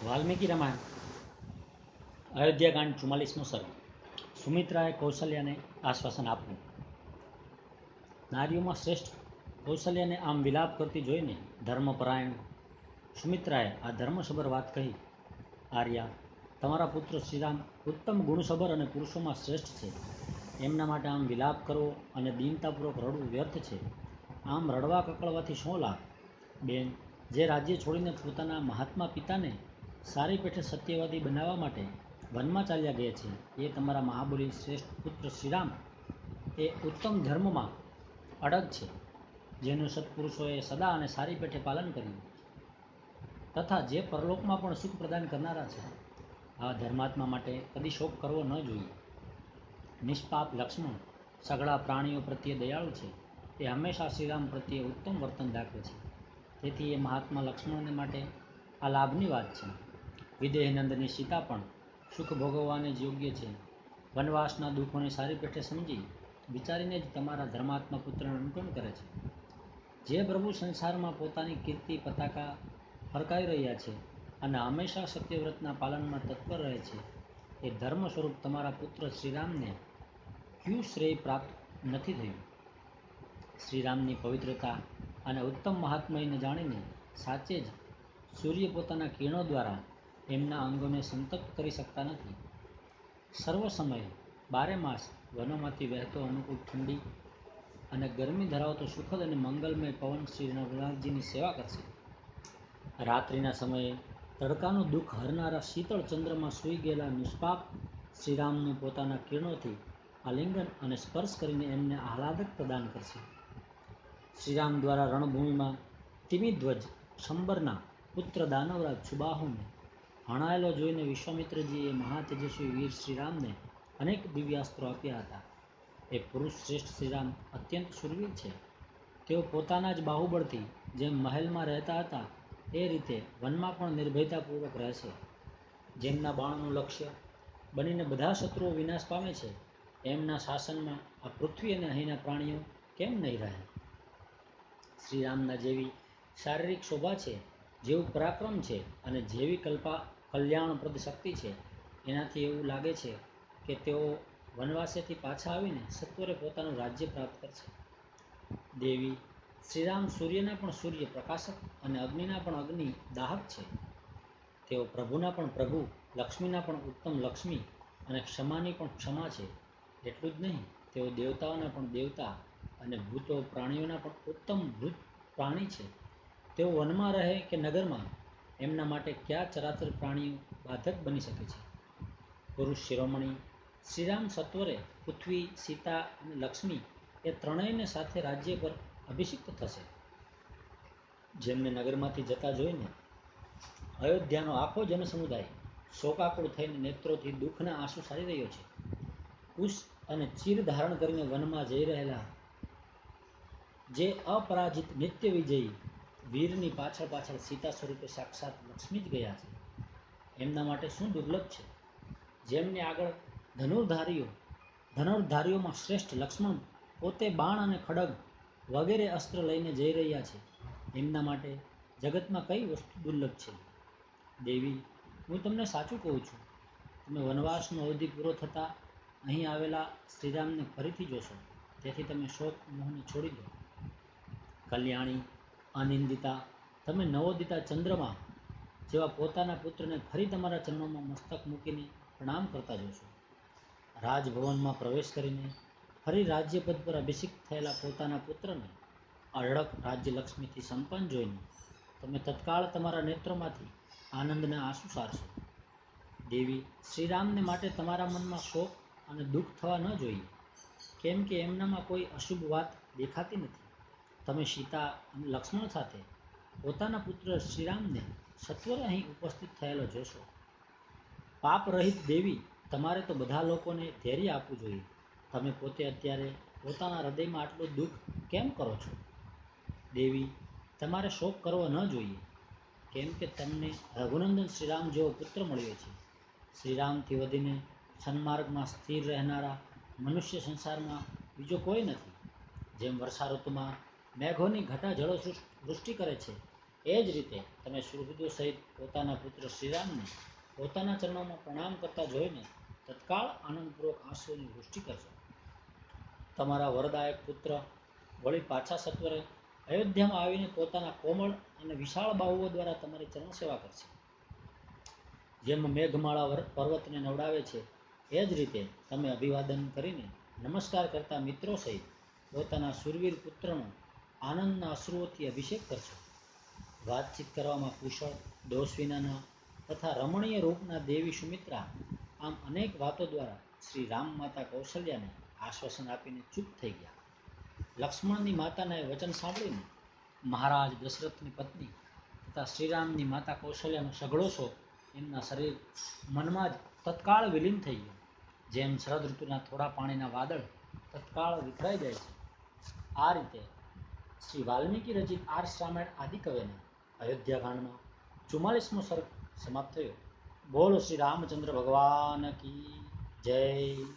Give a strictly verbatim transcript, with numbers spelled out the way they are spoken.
વાલ્મીકી રામાયણ અયોધ્યાકાંડ ચુમ્માલીસમો સર્ગ. સુમિત્રાએ કૌશલ્યાને આશ્વાસન આપવું. નારીઓમાં શ્રેષ્ઠ કૌશલ્યાને આમ વિલાપ કરતી જોઈને ધર્મપરાયણ સુમિત્રાએ આ ધર્મસભર વાત કહી. આર્યા, તમારા પુત્ર શ્રીરામ ઉત્તમ ગુણસભર અને પુરુષોમાં શ્રેષ્ઠ છે. એમના માટે આમ વિલાપ કરવો અને દીનતાપૂર્વક રડવું વ્યર્થ છે. આમ રડવા કકળવાથી શું લાભ? બેન, જે રાજ્ય છોડીને પોતાના મહાત્મા પિતાને સારી પેઠે સત્યવાદી બનાવવા માટે વનમાં ચાલ્યા ગયા છે, એ તમારા મહાબલી શ્રેષ્ઠ પુત્ર શ્રીરામ એ ઉત્તમ ધર્મમાં અડગ છે, જેનું સત્પુરુષોએ સદા અને સારી પેઠે પાલન કર્યું તથા જે પરલોકમાં પણ સુખ પ્રદાન કરનારા છે. આ ધર્માત્મા માટે કદી શોક કરવો ન જોઈએ. નિષ્પાપ લક્ષ્મણ સઘળા પ્રાણીઓ પ્રત્યે દયાળુ છે. તે હંમેશા શ્રીરામ પ્રત્યે ઉત્તમ વર્તન દાખવે છે. તેથી એ મહાત્મા લક્ષ્મણને માટે આ લાભની વાત છે. વિદેહનંદની સીતા પણ સુખ ભોગવવાને જ યોગ્ય છે. વનવાસના દુઃખોને સારી પેઠે સમજી વિચારીને જ તમારા ધર્માત્મા પુત્રનું અનુકરણ કરે છે. જે પ્રભુ સંસારમાં પોતાની કીર્તિ પતાકા ફરકાવી રહ્યા છે અને હંમેશા સત્યવ્રતના પાલનમાં તત્પર રહે છે, એ ધર્મ સ્વરૂપ તમારા પુત્ર શ્રીરામને ક્યુ શ્રેય પ્રાપ્ત નથી થયું. શ્રીરામની પવિત્રતા અને ઉત્તમ મહાત્મયને જાણીને સાચે જ સૂર્ય પોતાના કિરણો દ્વારા એમના અંગોને સંતપ્ત કરી શકતા નથી. સર્વ સમયે બારે માસ વનોમાંથી વહેતો અનુકૂળ ઠંડી અને ગરમી ધરાવતો સુખદ અને મંગલમય પવન શ્રી રઘુનાથજીની સેવા કરશે. રાત્રિના સમયે તડકાનું દુઃખ હરનારા શીતળ ચંદ્રમાં સૂઈ ગયેલા નિષ્પાપ શ્રીરામનું પોતાના કિરણોથી આલિંગન અને સ્પર્શ કરીને એમને આહલાદક પ્રદાન કરશે. શ્રીરામ દ્વારા રણભૂમિમાં તિમિધ્વજ શંબરના પુત્ર દાનવરાજ સુબાહુને હણાયેલો જોઈને વિશ્વામિત્રજીએ મહાતેજસ્વી વીર શ્રીરામને અનેક દિવ્યાસ્ત્રો આપ્યા હતા. એ પુરુષ શ્રેષ્ઠ શ્રીરામ અત્યંત શૂરવીર છે. તેઓ પોતાના જ બાહુબળથી જેમ મહેલમાં રહેતા હતા એ રીતે વનમાં પણ નિર્ભયતાપૂર્વક રહેશે. જેમના બાણનું લક્ષ્ય બનીને બધા શત્રુઓ વિનાશ પામે છે, એમના શાસનમાં આ પૃથ્વી અને અહીંના પ્રાણીઓ કેમ નહીં રહે? શ્રીરામના જેવી શારીરિક શોભા છે, જેવું પરાક્રમ છે અને જેવી કલ્પા કલ્યાણપ્રદ શક્તિ છે, એનાથી એવું લાગે છે કે તેઓ વનવાસેથી પાછા આવીને સત્વરે પોતાનું રાજ્ય પ્રાપ્ત કરશે. દેવી, શ્રીરામ સૂર્યના પણ સૂર્ય પ્રકાશક અને અગ્નિના પણ અગ્નિ દાહક છે. તેઓ પ્રભુના પણ પ્રભુ, લક્ષ્મીના પણ ઉત્તમ લક્ષ્મી અને ક્ષમાની પણ ક્ષમા છે. એટલું જ નહીં, તેઓ દેવતાઓના પણ દેવતા અને ભૂતો પ્રાણીઓના પણ ઉત્તમ ભૂત પ્રાણી છે. તેઓ વનમાં રહે કે નગરમાં, એમના માટે કયા ચરાચર પ્રાણીઓ બાધક બની શકે છે? પુરુષ શિરોમણી શ્રીરામ સત્વરે પૃથ્વી, સીતા અને લક્ષ્મી એ ત્રણેયને સાથે રાજ્ય પર અભિષિક્ત થશે. જેમને નગરમાંથી જતા જોઈને અયોધ્યાનો આખો જનસમુદાય શોકાકુળ થઈને નેત્રોથી દુઃખના આંસુ સારી રહ્યો છે. કુશ અને ચીર ધારણ કરીને વનમાં જઈ રહેલા જે અપરાજિત નિત્ય વિજયી વીરની પાછળ પાછળ સીતા સ્વરૂપે સાક્ષાત લક્ષ્મી જ ગયા છે. એમના માટે શું દુર્લભ છે? જેમને આગળ ધનુર્ધારીઓ ધનુર્ધારીઓમાં શ્રેષ્ઠ લક્ષ્મણ પોતે બાણ અને ખડગ વગેરે અસ્ત્ર લઈને જઈ રહ્યા છે, એમના માટે જગતમાં કઈ વસ્તુ દુર્લભ છે? દેવી, હું તમને સાચું કહું છું, તમે વનવાસનો અવધિ પૂરો થતાં અહીં આવેલા શ્રીરામને ફરીથી જોશો. તેથી તમે શોક મોહને છોડી દો. કલ્યાણી, અનિંદિતા, તમે નવોદિતા ચંદ્રમા જેવા પોતાના પુત્રને ફરી તમારા ચરણોમાં મસ્તક મૂકીને પ્રણામ કરતા જોશો. રાજભવનમાં પ્રવેશ કરીને ફરી રાજ્યપદ પર અભિષિક્ત થયેલા પોતાના પુત્રને અઢળક રાજ્યલક્ષ્મીથી સંપન્ન જોઈને તમે તત્કાળ તમારા નેત્રોમાંથી આનંદના આંસુ સારશો. દેવી, શ્રીરામને માટે તમારા મનમાં શોક અને દુઃખ થવા ન જોઈએ, કેમ કે એમનામાં કોઈ અશુભ વાત દેખાતી નથી. તમે સીતા અને લક્ષ્મણ સાથે પોતાના પુત્ર શ્રીરામને સત્વરે અહીં ઉપસ્થિત થયેલો જોશો. પાપરહિત દેવી, તમારે તો બધા લોકોને ધૈર્ય આપવું જોઈએ. તમે પોતે અત્યારે પોતાના હૃદયમાં આટલું દુઃખ કેમ કરો છો? દેવી, તમારે શોક કરવો ન જોઈએ, કેમ કે તમને રઘુનંદન શ્રીરામ જેવો પુત્ર મળ્યો છે. શ્રીરામથી વધીને સન્માર્ગમાં સ્થિર રહેનારા મનુષ્ય સંસારમાં બીજો કોઈ નથી. જેમ વર્ષા ઋતુમાં મેઘોની ઘટા જળો વૃષ્ટિ કરે છે એ જ રીતે તમે સુહૃદો સહિત પોતાના પુત્ર શ્રીરામને પોતાના ચરણોમાં પ્રણામ કરતા જોઈને તત્કાળ આનંદપૂર્વક આંસુઓની વૃષ્ટિ કરશો. તમારા વરદાયક પુત્ર વળી પાછા સત્વરે અયોધ્યામાં આવીને પોતાના કોમળ અને વિશાળ બાહુઓ દ્વારા તમારી ચરણ સેવા કરશે. જેમ મેઘમાળા પર્વતને નવડાવે છે એ જ રીતે તમે અભિવાદન કરીને નમસ્કાર કરતા મિત્રો સહિત પોતાના સુરવીર પુત્રનો આનંદના અશ્રુઓથી અભિષેક કરશો. વાતચીત કરવામાં કુશળ, દોષ વિનાના તથા રમણીય રૂપના દેવી સુમિત્રા આમ અનેક વાતો દ્વારા શ્રી રામ માતા કૌશલ્યાને આશ્વાસન આપીને ચૂપ થઈ ગયા. લક્ષ્મણની માતાના એ વચન સાંભળીને મહારાજ દશરથની પત્ની તથા શ્રીરામની માતા કૌશલ્યાનો સઘળો શોક એમના શરીર મનમાં જ તત્કાળ વિલીન થઈ ગયો. જેમ શરદ ઋતુના થોડા પાણીના વાદળ તત્કાળ વિખરાઈ જાય છે, આ રીતે શ્રી વાલ્મીકી રચિત આર્ષ રામાયણ આદિકવ્યના અયોધ્યાકાંડમાં ચુમ્માલીસમો સર્ગ સમાપ્ત થયો. બોલો શ્રી રામચંદ્ર ભગવાન કી જય.